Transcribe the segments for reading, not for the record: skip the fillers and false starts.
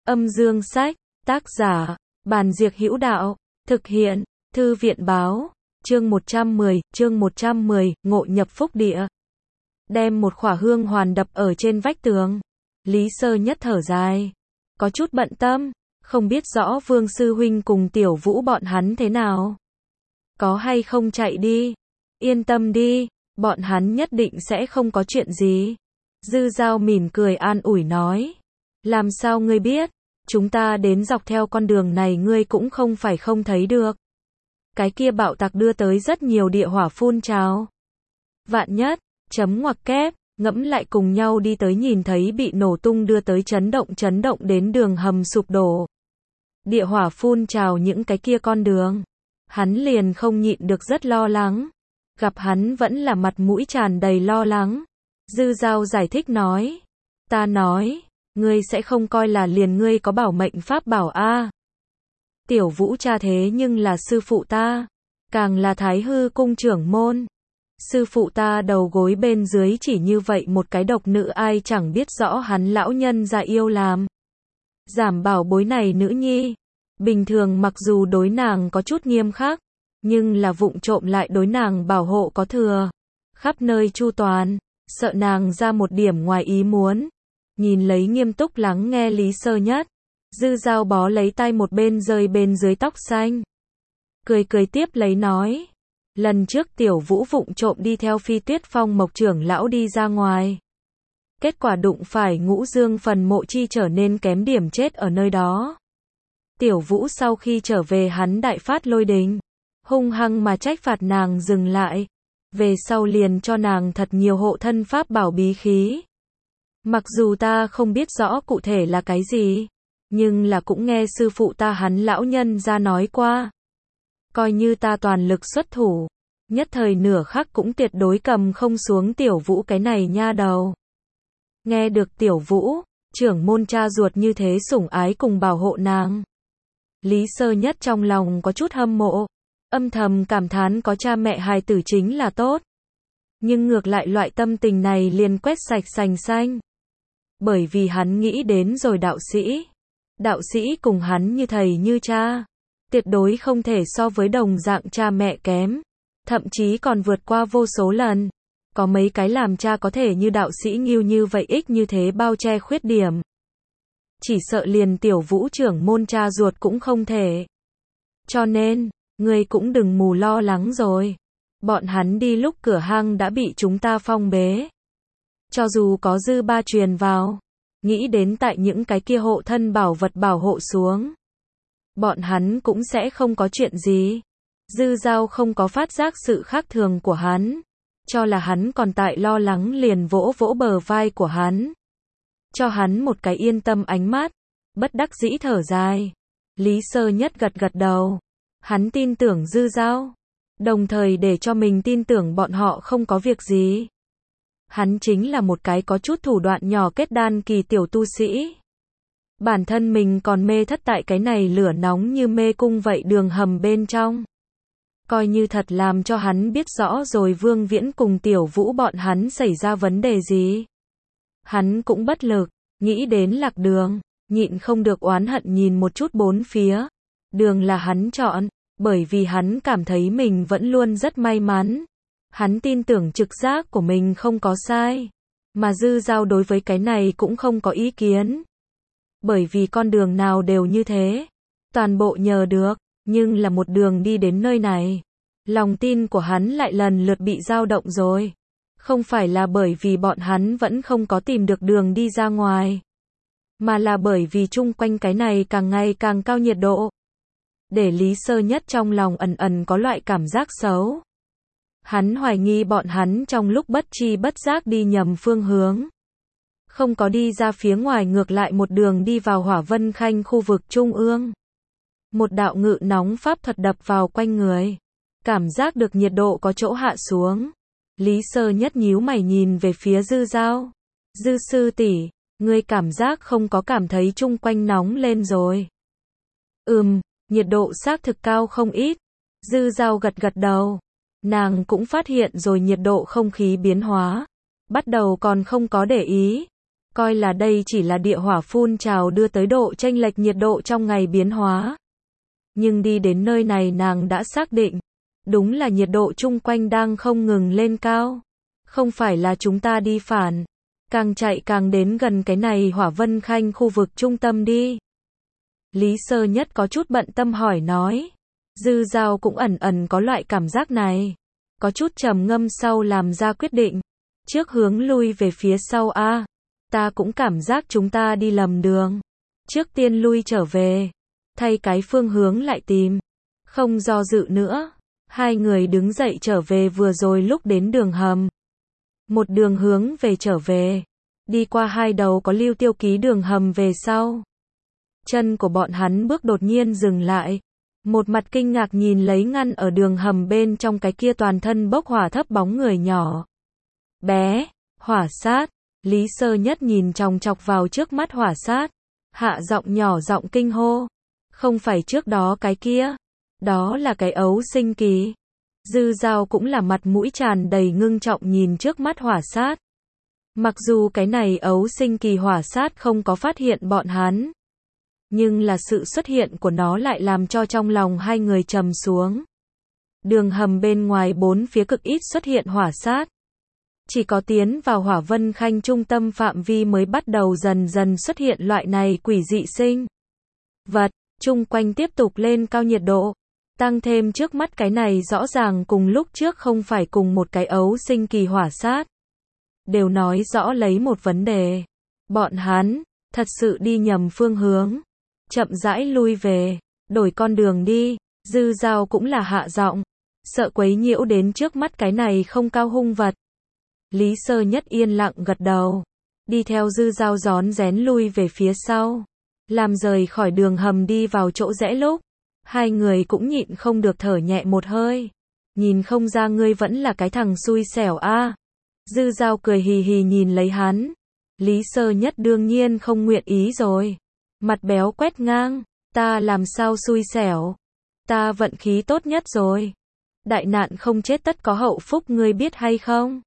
Âm dương sách, tác giả, Bàn Diệc Hữu Đạo, thực hiện, Thư viện Báo, chương 110, ngộ nhập phúc địa. Đem một khỏa hương hoàn đập ở trên vách tường. Lý Sơ Nhất thở dài, có chút bận tâm, không biết rõ Vương Sư Huynh cùng Tiểu Vũ bọn hắn thế nào. Có hay không chạy đi? Yên tâm đi, bọn hắn nhất định sẽ không có chuyện gì. Dư Dao mỉm cười an ủi nói. Làm sao ngươi biết? Chúng ta đến dọc theo con đường này ngươi cũng không phải không thấy được. Cái kia bạo tạc đưa tới rất nhiều địa hỏa phun trào. Vạn nhất, chấm ngoặc kép, ngẫm lại cùng nhau đi tới nhìn thấy bị nổ tung đưa tới chấn động đến đường hầm sụp đổ. Địa hỏa phun trào những cái kia con đường. Hắn liền không nhịn được rất lo lắng. Gặp hắn vẫn là mặt mũi tràn đầy lo lắng. Dư Dao giải thích nói. Ta nói, ngươi sẽ không coi là liền ngươi có bảo mệnh pháp bảo a. Tiểu Vũ cha thế nhưng là sư phụ ta, càng là Thái Hư cung trưởng môn. Sư phụ ta đầu gối bên dưới chỉ như vậy một cái độc nữ ai chẳng biết rõ hắn lão nhân già yêu làm. Giảm bảo bối này nữ nhi, bình thường mặc dù đối nàng có chút nghiêm khắc, nhưng là vụng trộm lại đối nàng bảo hộ có thừa, khắp nơi chu toàn, sợ nàng ra một điểm ngoài ý muốn. Nhìn lấy nghiêm túc lắng nghe Lý Sơ Nhất, Dư Dao bó lấy tay một bên rơi bên dưới tóc xanh. Cười tiếp lấy nói. Lần trước Tiểu Vũ vụng trộm đi theo Phi Tuyết Phong Mộc trưởng lão đi ra ngoài. Kết quả đụng phải Ngũ Dương phần mộ chi trở nên kém điểm chết ở nơi đó. Tiểu Vũ sau khi trở về hắn đại phát lôi đình, hung hăng mà trách phạt nàng dừng lại. Về sau liền cho nàng thật nhiều hộ thân pháp bảo bí khí. Mặc dù ta không biết rõ cụ thể là cái gì, nhưng là cũng nghe sư phụ ta hắn lão nhân ra nói qua. Coi như ta toàn lực xuất thủ, nhất thời nửa khắc cũng tuyệt đối cầm không xuống Tiểu Vũ cái này nha đầu. Nghe được Tiểu Vũ, trưởng môn cha ruột như thế sủng ái cùng bảo hộ nàng. Lý Sơ Nhất trong lòng có chút hâm mộ, âm thầm cảm thán có cha mẹ hài tử chính là tốt. Nhưng ngược lại loại tâm tình này liền quét sạch sành xanh. Bởi vì hắn nghĩ đến rồi đạo sĩ. Đạo sĩ cùng hắn như thầy như cha. Tuyệt đối không thể so với đồng dạng cha mẹ kém. Thậm chí còn vượt qua vô số lần. Có mấy cái làm cha có thể như đạo sĩ Ngưu như vậy ích như thế bao che khuyết điểm. Chỉ sợ liền Tiểu Vũ trưởng môn cha ruột cũng không thể. Cho nên, ngươi cũng đừng mù lo lắng rồi. Bọn hắn đi lúc cửa hang đã bị chúng ta phong bế. Cho dù có dư ba truyền vào, nghĩ đến tại những cái kia hộ thân bảo vật bảo hộ xuống, bọn hắn cũng sẽ không có chuyện gì. Dư Dao không có phát giác sự khác thường của hắn, cho là hắn còn tại lo lắng liền vỗ bờ vai của hắn, cho hắn một cái yên tâm ánh mắt, bất đắc dĩ thở dài. Lý Sơ Nhất gật đầu, hắn tin tưởng Dư Dao, đồng thời để cho mình tin tưởng bọn họ không có việc gì. Hắn chính là một cái có chút thủ đoạn nhỏ kết đan kỳ tiểu tu sĩ. Bản thân mình còn mê thất tại cái này lửa nóng như mê cung vậy đường hầm bên trong. Coi như thật làm cho hắn biết rõ rồi Vương Viễn cùng Tiểu Vũ bọn hắn xảy ra vấn đề gì. Hắn cũng bất lực, nghĩ đến lạc đường, nhịn không được oán hận nhìn một chút bốn phía. Đường là hắn chọn, bởi vì hắn cảm thấy mình vẫn luôn rất may mắn. Hắn tin tưởng trực giác của mình không có sai. Mà Dư Dao đối với cái này cũng không có ý kiến. Bởi vì con đường nào đều như thế. Toàn bộ nhờ được, nhưng là một đường đi đến nơi này. Lòng tin của hắn lại lần lượt bị dao động rồi. Không phải là bởi vì bọn hắn vẫn không có tìm được đường đi ra ngoài. Mà là bởi vì chung quanh cái này càng ngày càng cao nhiệt độ. Để Lý Sơ Nhất trong lòng ẩn có loại cảm giác xấu. Hắn hoài nghi bọn hắn trong lúc bất chi bất giác đi nhầm phương hướng. Không có đi ra phía ngoài ngược lại một đường đi vào Hỏa Vân Khanh khu vực trung ương. Một đạo ngự nóng pháp thuật đập vào quanh người. Cảm giác được nhiệt độ có chỗ hạ xuống. Lý Sơ Nhất nhíu mày nhìn về phía Dư Dao. Dư sư tỷ, ngươi cảm giác không có cảm thấy chung quanh nóng lên rồi. Nhiệt độ xác thực cao không ít. Dư Dao gật đầu. Nàng cũng phát hiện rồi nhiệt độ không khí biến hóa. Bắt đầu còn không có để ý. coi là đây chỉ là địa hỏa phun trào đưa tới độ chênh lệch nhiệt độ trong ngày biến hóa. Nhưng đi đến nơi này nàng đã xác định, đúng là nhiệt độ chung quanh đang không ngừng lên cao. Không phải là chúng ta đi phản, càng chạy càng đến gần cái này Hỏa Vân Khanh khu vực trung tâm đi. Lý Sơ Nhất có chút bận tâm hỏi nói. Dư Dao cũng ẩn ẩn có loại cảm giác này. Có chút trầm ngâm sau làm ra quyết định. Trước hướng lui về phía sau a. Ta cũng cảm giác chúng ta đi lầm đường. Trước tiên lui trở về. Thay cái phương hướng lại tìm. Không do dự nữa. Hai người đứng dậy trở về vừa rồi lúc đến đường hầm. Một đường hướng về trở về. Đi qua hai đầu có lưu tiêu ký đường hầm về sau. Chân của bọn hắn bước đột nhiên dừng lại. Một mặt kinh ngạc nhìn lấy ngăn ở đường hầm bên trong cái kia toàn thân bốc hỏa thấp bóng người nhỏ. Bé, Hỏa Sát. Lý Sơ Nhất nhìn chòng chọc vào trước mắt Hỏa Sát. Hạ giọng nhỏ giọng kinh hô. Không phải trước đó cái kia. Đó là cái ấu sinh kỳ. Dư Dao cũng là mặt mũi tràn đầy ngưng trọng nhìn trước mắt Hỏa Sát. Mặc dù cái này ấu sinh kỳ Hỏa Sát không có phát hiện bọn hắn. Nhưng là sự xuất hiện của nó lại làm cho trong lòng hai người trầm xuống. Đường hầm bên ngoài bốn phía cực ít xuất hiện Hỏa Sát. Chỉ có tiến vào Hỏa Vân Khanh trung tâm phạm vi mới bắt đầu dần dần xuất hiện loại này quỷ dị sinh vật, chung quanh tiếp tục lên cao nhiệt độ. Tăng thêm trước mắt cái này rõ ràng cùng lúc trước không phải cùng một cái ấu sinh kỳ Hỏa Sát. Đều nói rõ lấy một vấn đề. Bọn hắn, thật sự đi nhầm phương hướng. Chậm rãi lui về, đổi con đường đi. Dư Dao cũng là hạ giọng. Sợ quấy nhiễu đến trước mắt cái này không cao hung vật. Lý Sơ Nhất yên lặng gật đầu. Đi theo Dư Dao rón rén lui về phía sau. Làm rời khỏi đường hầm đi vào chỗ rẽ lúc. Hai người cũng nhịn không được thở nhẹ một hơi. Nhìn không ra ngươi vẫn là cái thằng xui xẻo a. Dư Dao cười hì hì nhìn lấy hắn. Lý Sơ Nhất đương nhiên không nguyện ý rồi. Mặt béo quét ngang. Ta làm sao xui xẻo. Ta vận khí tốt nhất rồi. Đại nạn không chết tất có hậu phúc ngươi biết hay không?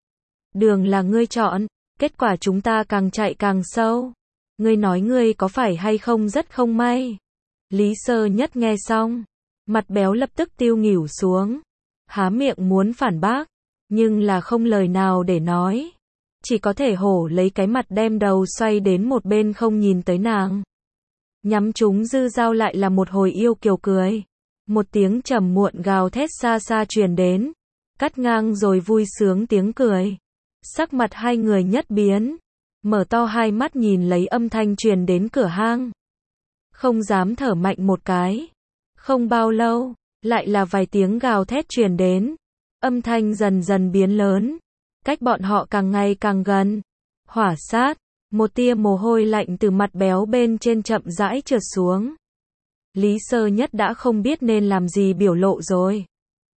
Đường là ngươi chọn. Kết quả chúng ta càng chạy càng sâu. Ngươi nói ngươi có phải hay không rất không may. Lý Sơ Nhất nghe xong. Mặt béo lập tức tiêu nghỉu xuống. Há miệng muốn phản bác. Nhưng là không lời nào để nói. Chỉ có thể hổ lấy cái mặt đem đầu xoay đến một bên không nhìn tới nàng. Nhắm chúng Dư Dao lại là một hồi yêu kiều cười. Một tiếng trầm muộn gào thét xa xa truyền đến. Cắt ngang rồi vui sướng tiếng cười. Sắc mặt hai người nhất biến. Mở to hai mắt nhìn lấy âm thanh truyền đến cửa hang. Không dám thở mạnh một cái. Không bao lâu, lại là vài tiếng gào thét truyền đến. Âm thanh dần dần biến lớn. Cách bọn họ càng ngày càng gần. Hỏa Sát. Một tia mồ hôi lạnh từ mặt béo bên trên chậm rãi trượt xuống. Lý Sơ Nhất đã không biết nên làm gì biểu lộ rồi.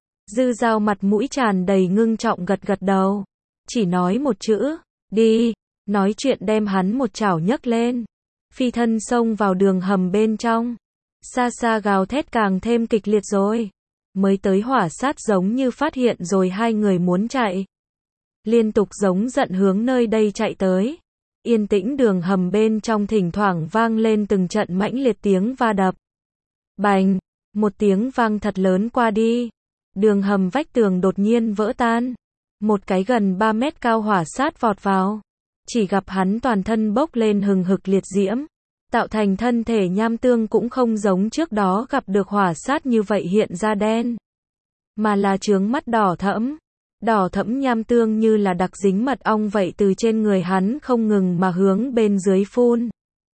Dư Dao mặt mũi tràn đầy ngưng trọng gật gật đầu. Chỉ nói một chữ, đi. Nói chuyện đem hắn một chảo nhấc lên. Phi thân xông vào đường hầm bên trong. Xa xa gào thét càng thêm kịch liệt rồi. Mới tới Hỏa Sát giống như phát hiện rồi hai người muốn chạy. Liên tục giống giận hướng nơi đây chạy tới. Yên tĩnh đường hầm bên trong thỉnh thoảng vang lên từng trận mãnh liệt tiếng va đập. Bành, một tiếng vang thật lớn qua đi. Đường hầm vách tường đột nhiên vỡ tan. Một cái gần 3 mét cao Hỏa Sát vọt vào. Chỉ gặp hắn toàn thân bốc lên hừng hực liệt diễm. Tạo thành thân thể nham tương cũng không giống trước đó gặp được Hỏa Sát như vậy hiện ra đen. Mà là trướng mắt đỏ thẫm. Đỏ thẫm nham tương như là đặc dính mật ong vậy từ trên người hắn không ngừng mà hướng bên dưới phun.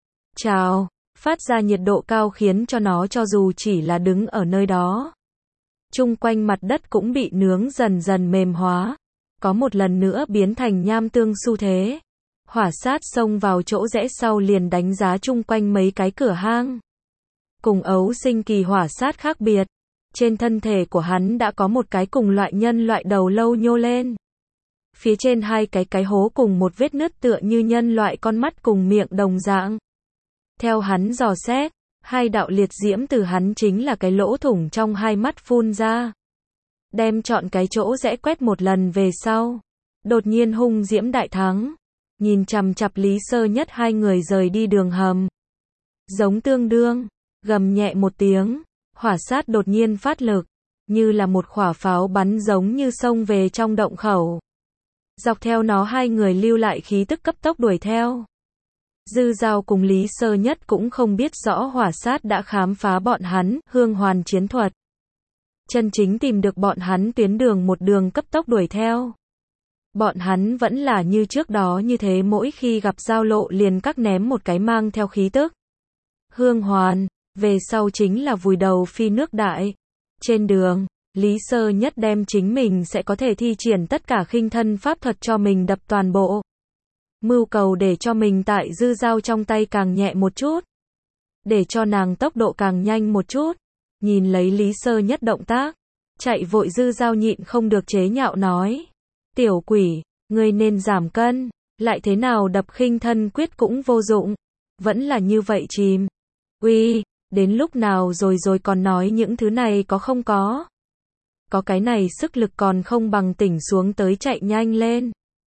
Chào, phát ra nhiệt độ cao khiến cho nó cho dù chỉ là đứng ở nơi đó. Chung quanh mặt đất cũng bị nướng dần dần mềm hóa. Có một lần nữa biến thành nham tương xu thế. Hỏa Sát xông vào chỗ rẽ sau liền đánh giá chung quanh mấy cái cửa hang. Cùng ấu sinh kỳ Hỏa Sát khác biệt. Trên thân thể của hắn đã có một cái cùng loại nhân loại đầu lâu nhô lên. Phía trên hai cái hố cùng một vết nứt tựa như nhân loại con mắt cùng miệng đồng dạng. Theo hắn dò xét, hai đạo liệt diễm từ hắn chính là cái lỗ thủng trong hai mắt phun ra. Đem chọn cái chỗ rẽ quét một lần về sau. Đột nhiên hung diễm đại thắng. nhìn chằm chằm Lý Sơ Nhất hai người rời đi đường hầm. Giống tương đương, gầm nhẹ một tiếng, hỏa sát đột nhiên phát lực, như là một quả pháo bắn giống như xông về trong động khẩu. Dọc theo nó hai người lưu lại khí tức cấp tốc đuổi theo. Dư Dao cùng Lý Sơ Nhất cũng không biết rõ hỏa sát đã khám phá bọn hắn, hương hoàn chiến thuật. Chân chính tìm được bọn hắn tuyến đường một đường cấp tốc đuổi theo. Bọn hắn vẫn là như trước đó như thế, mỗi khi gặp giao lộ liền các ném một cái mang theo khí tức. Hương hoàn, về sau chính là vùi đầu phi nước đại. Trên đường, Lý Sơ Nhất đem chính mình sẽ có thể thi triển tất cả khinh thân pháp thuật cho mình đập toàn bộ. Mưu cầu để cho mình tại Dư Dao trong tay càng nhẹ một chút. Để cho nàng tốc độ càng nhanh một chút. Nhìn lấy Lý Sơ Nhất động tác, chạy vội Dư Dao nhịn không được chế nhạo nói. Tiểu quỷ, ngươi nên giảm cân, lại thế nào đập khinh thân quyết cũng vô dụng. Vẫn là như vậy chìm. Uy, đến lúc nào rồi còn nói những thứ này có không có. Có cái này sức lực còn không bằng tỉnh xuống tới chạy nhanh lên.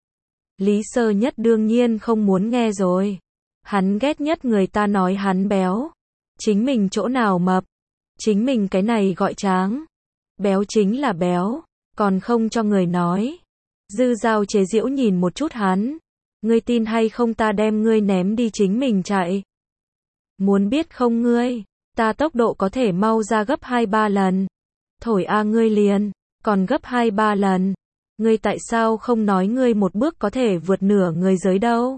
Lý Sơ Nhất đương nhiên không muốn nghe rồi. Hắn ghét nhất người ta nói hắn béo. Chính mình chỗ nào mập. Chính mình cái này gọi tráng. Béo chính là béo, còn không cho người nói. Dư Dao chế giễu nhìn một chút hắn. Ngươi tin hay không ta đem ngươi ném đi chính mình chạy. Muốn biết không ngươi, ta tốc độ có thể mau ra gấp 2-3 lần. Thổi a ngươi liền, còn gấp 2-3 lần. Ngươi tại sao không nói ngươi một bước có thể vượt nửa người giới đâu?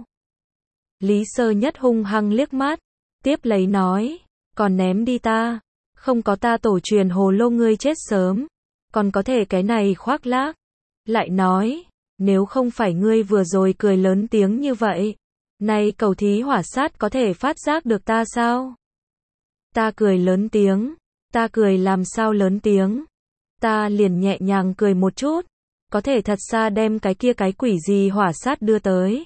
Lý Sơ Nhất hung hăng liếc mắt, tiếp lấy nói, còn ném đi ta, không có ta tổ truyền hồ lô ngươi chết sớm, còn có thể cái này khoác lác. Lại nói, nếu không phải ngươi vừa rồi cười lớn tiếng như vậy, nay cầu thí hỏa sát có thể phát giác được ta sao? Ta cười lớn tiếng, ta cười làm sao lớn tiếng? Ta liền nhẹ nhàng cười một chút, có thể thật xa đem cái kia cái quỷ gì hỏa sát đưa tới.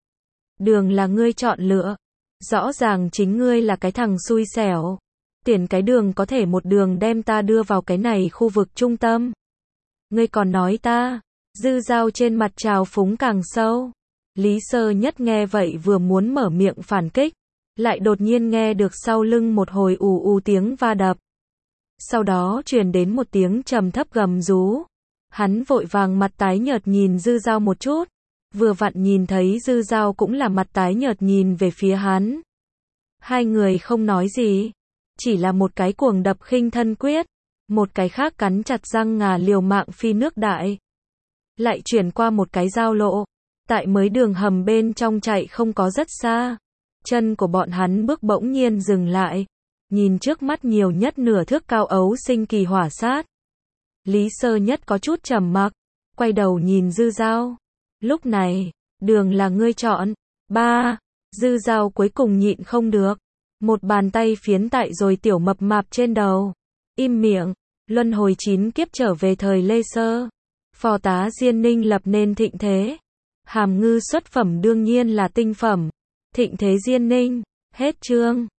Đường là ngươi chọn lựa, rõ ràng chính ngươi là cái thằng xui xẻo. Tiền cái đường có thể một đường đem ta đưa vào cái này khu vực trung tâm. Ngươi còn nói ta, Dư Dao trên mặt trào phúng càng sâu. Lý Sơ Nhất nghe vậy vừa muốn mở miệng phản kích, lại đột nhiên nghe được sau lưng một hồi ù ù tiếng va đập. Sau đó truyền đến một tiếng trầm thấp gầm rú. Hắn vội vàng mặt tái nhợt nhìn Dư Dao một chút, vừa vặn nhìn thấy Dư Dao cũng là mặt tái nhợt nhìn về phía hắn. Hai người không nói gì, chỉ là một cái cuồng đập khinh thân quyết, một cái khác cắn chặt răng ngà liều mạng phi nước đại. Lại chuyển qua một cái giao lộ, tại mới đường hầm bên trong chạy không có rất xa. Chân của bọn hắn bước bỗng nhiên dừng lại, nhìn trước mắt nhiều nhất nửa thước cao ấu sinh kỳ hỏa sát. Lý Sơ Nhất có chút trầm mặc, quay đầu nhìn Dư Dao. Lúc này, đường là ngươi chọn. Ba, Dư Dao cuối cùng nhịn không được, một bàn tay phiến tại rồi tiểu mập mạp trên đầu. Im miệng, luân hồi 9 kiếp trở về thời Lê Sơ. Phò tá Diên Ninh lập nên thịnh thế. Hàm ngư xuất phẩm đương nhiên là tinh phẩm. Thịnh thế Diên Ninh, hết chương.